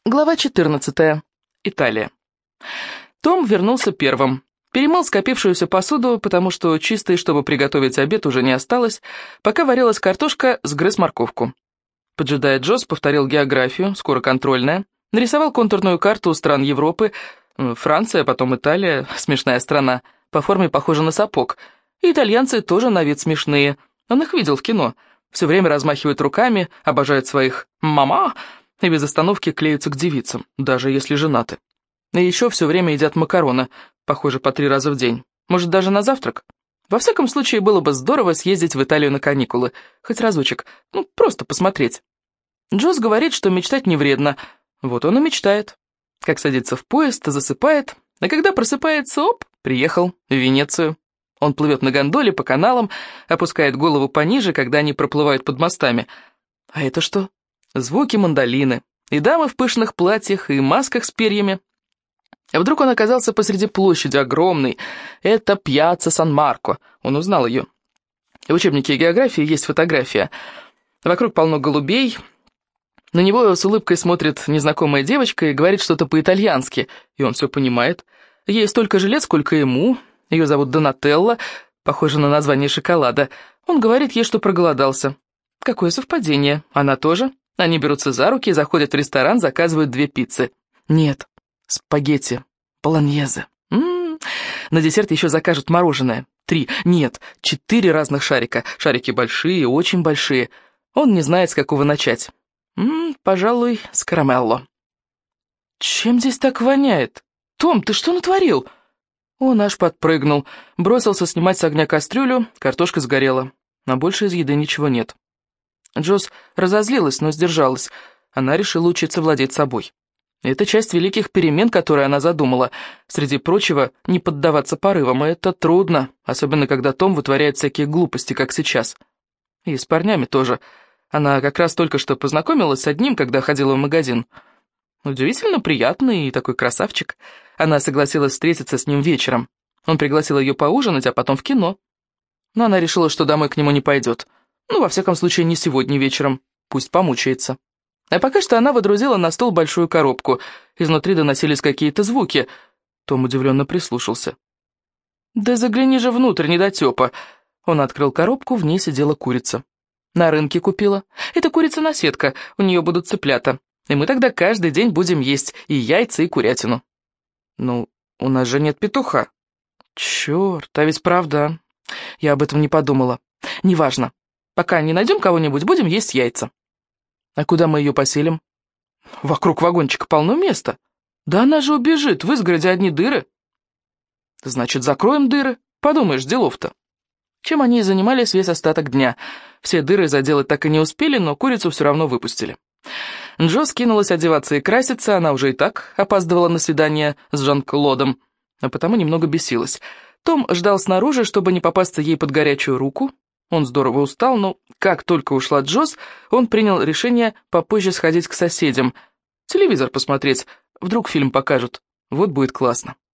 Глава 14. Италия. Том вернулся первым. Перемыл скопившуюся посуду, потому что чистой, чтобы приготовить обед, уже не осталось. Пока варилась картошка, сгрыз морковку. Поджидая Джосс, повторил географию, скоро контрольная. Нарисовал контурную карту стран Европы. Франция, потом Италия, смешная страна, по форме похожа на сапог. И итальянцы тоже на вид смешные. Он их видел в кино. Все время размахивают руками, обожают своих «мама», и без остановки клеются к девицам, даже если женаты. И еще все время едят макароны, похоже, по 3 раза в день. Может, даже на завтрак? Во всяком случае, было бы здорово съездить в Италию на каникулы. Хоть разочек, просто посмотреть. Джосс говорит, что мечтать не вредно. Вот он и мечтает. Как садится в поезд, засыпает, а когда просыпается, приехал в Венецию. Он плывет на гондоле по каналам, опускает голову пониже, когда они проплывают под мостами. А это что? Звуки мандолины, и дамы в пышных платьях, и масках с перьями. А вдруг он оказался посреди площади огромной. Это Пьяцца Сан-Марко. Он узнал ее. В учебнике географии есть фотография. Вокруг полно голубей. На него с улыбкой смотрит незнакомая девочка и говорит что-то по-итальянски. И он все понимает. Ей столько же лет, сколько ему. Ее зовут Донателла. Похоже на название шоколада. Он говорит ей, что проголодался. Какое совпадение. Она тоже. Они берутся за руки, заходят в ресторан, заказывают 2 пиццы. Нет, спагетти, болоньезе. На десерт еще закажут мороженое. 3, нет, 4 разных шарика. Шарики большие, очень большие. Он не знает, с какого начать. Пожалуй, с карамелло. Чем здесь так воняет? Том, ты что натворил? Он аж подпрыгнул, бросился снимать с огня кастрюлю, картошка сгорела. На больше из еды ничего нет. Джосс разозлилась, но сдержалась. Она решила учиться владеть собой. Это часть великих перемен, которые она задумала. Среди прочего, не поддаваться порывам, и это трудно, особенно когда Том вытворяет всякие глупости, как сейчас. И с парнями тоже. Она как раз только что познакомилась с одним, когда ходила в магазин. Удивительно приятный и такой красавчик. Она согласилась встретиться с ним вечером. Он пригласил ее поужинать, а потом в кино. Но она решила, что домой к нему не пойдет. Во всяком случае, не сегодня вечером. Пусть помучается. А пока что она водрузила на стол большую коробку. Изнутри доносились какие-то звуки. Том удивленно прислушался. «Да загляни же внутрь, недотепа!» Он открыл коробку, в ней сидела курица. «На рынке купила. Это курица-наседка, у нее будут цыплята. И мы тогда каждый день будем есть и яйца, и курятину». У нас же нет петуха». «Черт, а ведь правда. Я об этом не подумала. Неважно. Пока не найдем кого-нибудь, будем есть яйца». «А куда мы ее поселим?» «Вокруг вагончика полно места». «Да она же убежит, в изгороде одни дыры». «Значит, закроем дыры. Подумаешь, делов-то». Чем они и занимались весь остаток дня. Все дыры заделать так и не успели, но курицу все равно выпустили. Джосс кинулась одеваться и краситься, она уже и так опаздывала на свидание с Жан-Клодом, а потому немного бесилась. Том ждал снаружи, чтобы не попасться ей под горячую руку. Он здорово устал, но как только ушла Джосс, он принял решение попозже сходить к соседям. Телевизор посмотреть, вдруг фильм покажут. Вот будет классно.